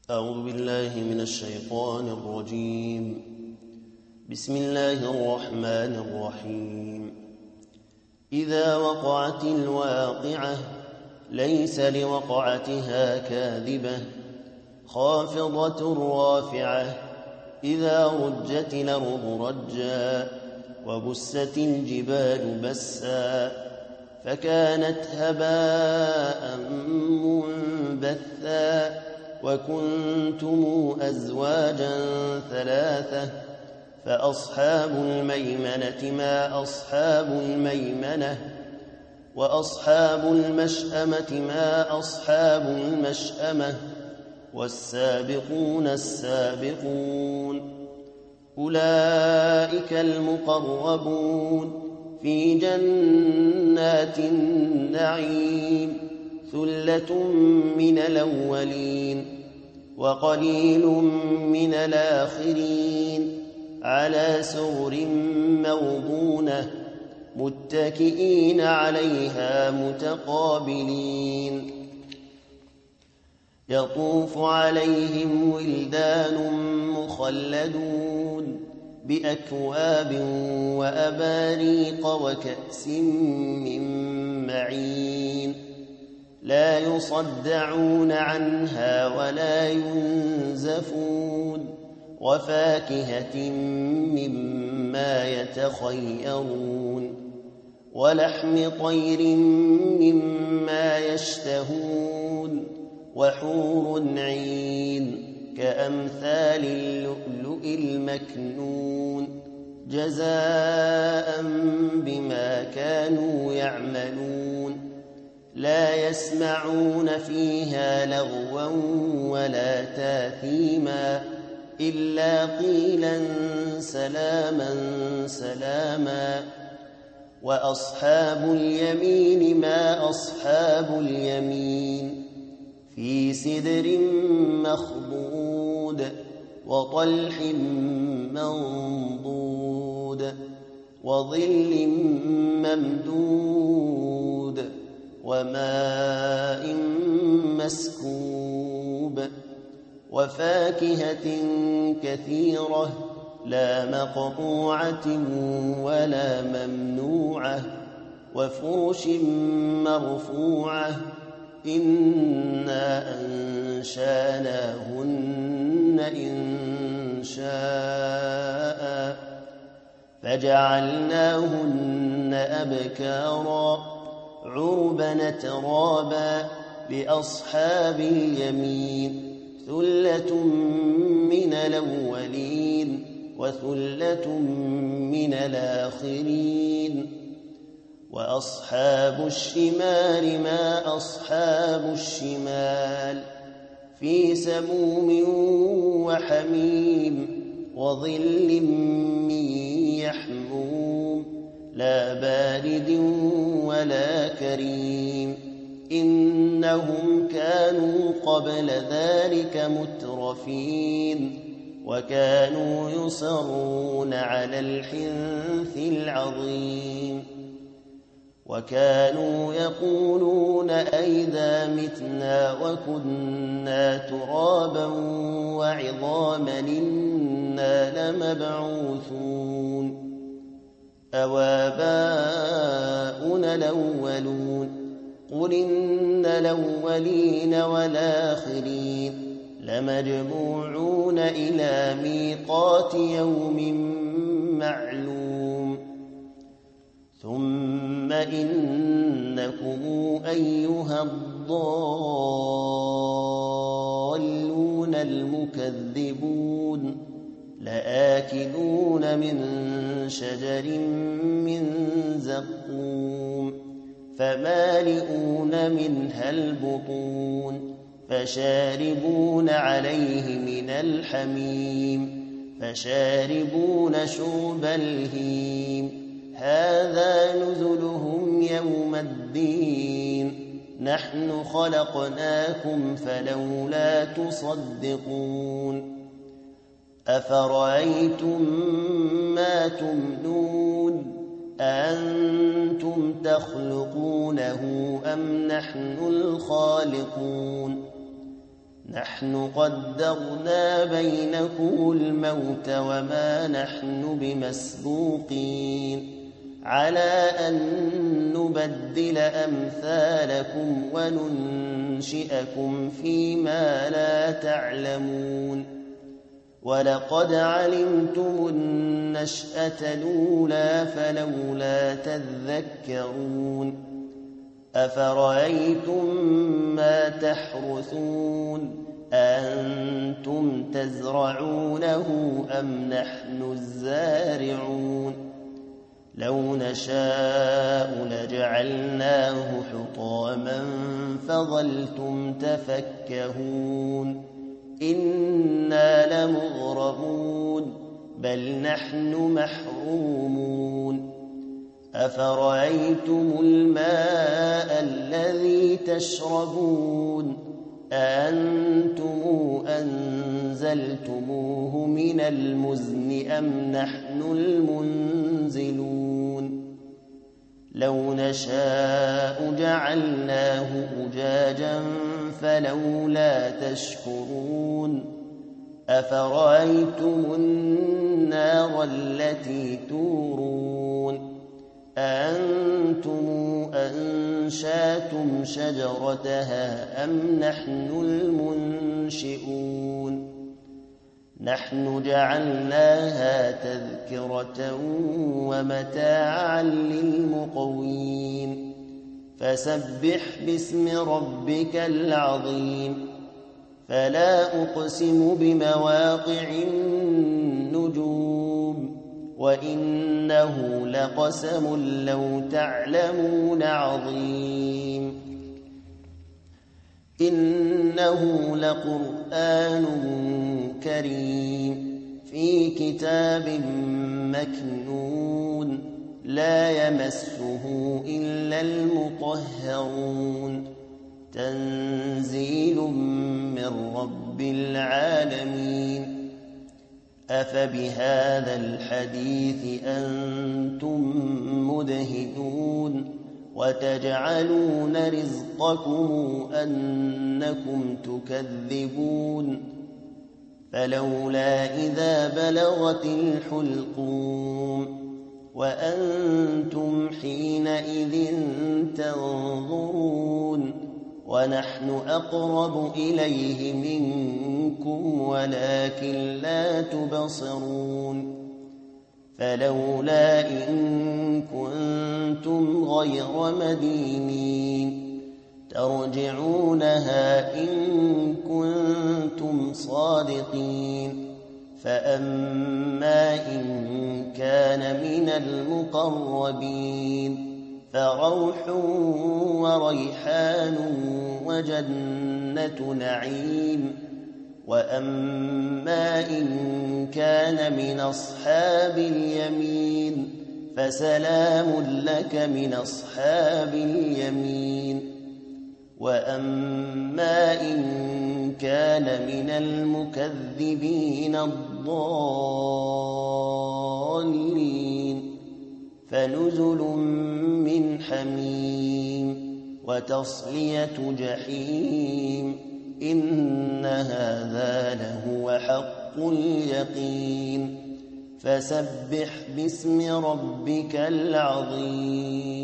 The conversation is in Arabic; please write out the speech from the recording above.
أعوذ بالله من الشيطان الرجيم. بسم الله الرحمن الرحيم. إذا وقعت الواقعة ليس لوقعتها كاذبة خافضة رافعة إذا رجت الأرض رجا وبست الجبال بسا فكانت هباء منبثا وكنتم أزواجا ثلاثة فأصحاب الميمنة ما أصحاب الميمنة وأصحاب المشأمة ما أصحاب المشأمة والسابقون السابقون أولئك المقربون في جنات النعيم ثلة من الأولين وقليل من الآخرين على سرر موضونة متكئين عليها متقابلين يطوف عليهم ولدان مخلدون بأكواب وأباريق وكأس من معين لا يصدعون عنها ولا ينزفون وفاكهة مما يتخيرون ولحم طير مما يشتهون وحور عين كأمثال اللؤلؤ المكنون جزاء بما كانوا يعملون لا يسمعون فيها لغوا ولا تاثيما إلا قيلا سلاما سلاما وأصحاب اليمين ما أصحاب اليمين في سدر مخضود وطلح منضود وظل ممدود وماء مسكوب وفاكهة كثيرة لا مقطوعة ولا ممنوعة وفرش مرفوعة إنا أنشاناهن إنشاء فجعلناهن أبكارا عربا ترابا لأصحاب اليمين ثلة من الأولين وثلة من الآخرين وأصحاب الشمال ما أصحاب الشمال في سموم وحميم وظل من يحموم لا بارد ولا كريم إنهم كانوا قبل ذلك مترفين وكانوا يصرون على الحنث العظيم وكانوا يقولون أئذا متنا وكنا ترابا وعظاما إنا لمبعوثون أوآباؤنا الأولون قل إن الأولين والآخرين لمجموعون إلى ميقات يوم معلوم ثم إنكم أيها الضالون المكذبون لآكلون من شجر من زقوم فمالئون منها البطون فشاربون عليه من الحميم فشاربون شرب الهيم هذا نزلهم يوم الدين نحن خلقناكم فلولا تصدقون أفرأيتم ما تمنون أأنتم تخلقونه أم نحن الخالقون نحن قدرنا بينكم الموت وما نحن بمسبوقين على أن نبدل أمثالكم وننشئكم فيما لا تعلمون ولقد علمتم النشأة الأولى فلولا تذكرون أفرأيتم ما تحرثون أأنتم تزرعونه أم نحن الزارعون لو نشاء لجعلناه حطاما فظلتم تفكهون إنا لمغرمون بل نحن محرومون أفرأيتم الماء الذي تشربون أأنتم أنزلتموه من المزن أم نحن المنزلون لو نشاء جعلناه أجاجا فلولا تشكرون أفرأيتم النار التي تورون أأنتم أنشأتم شجرتها أم نحن المنشئون نحن جعلناها تذكرة ومتاعا للمقوين فسبح باسم ربك العظيم فلا أقسم بمواقع النجوم وإنه لقسم لو تعلمون عظيم إنه لقرآن كريم في كتاب مكنون لا يمسه إلا المطهرون تنزيل من رب العالمين أفبهذا الحديث أنتم مدهنون وتجعلون رزقكم أنكم تكذبون فلولا إذا بلغت الحلقوم وأنتم حينئذ تنظرون ونحن أقرب إليه منكم ولكن لا تبصرون فلولا إن كنتم غير مدينين ترجعونها إن كنتم صادقين فأما إن كان من المقربين فروح وريحان وجنة نعيم وأما إن كان من أصحاب اليمين فسلام لك من أصحاب اليمين وأما إن كان من المكذبين الضالين فنزل من حميم وتصلية جحيم إن هذا لهو حق اليقين فسبح باسم ربك العظيم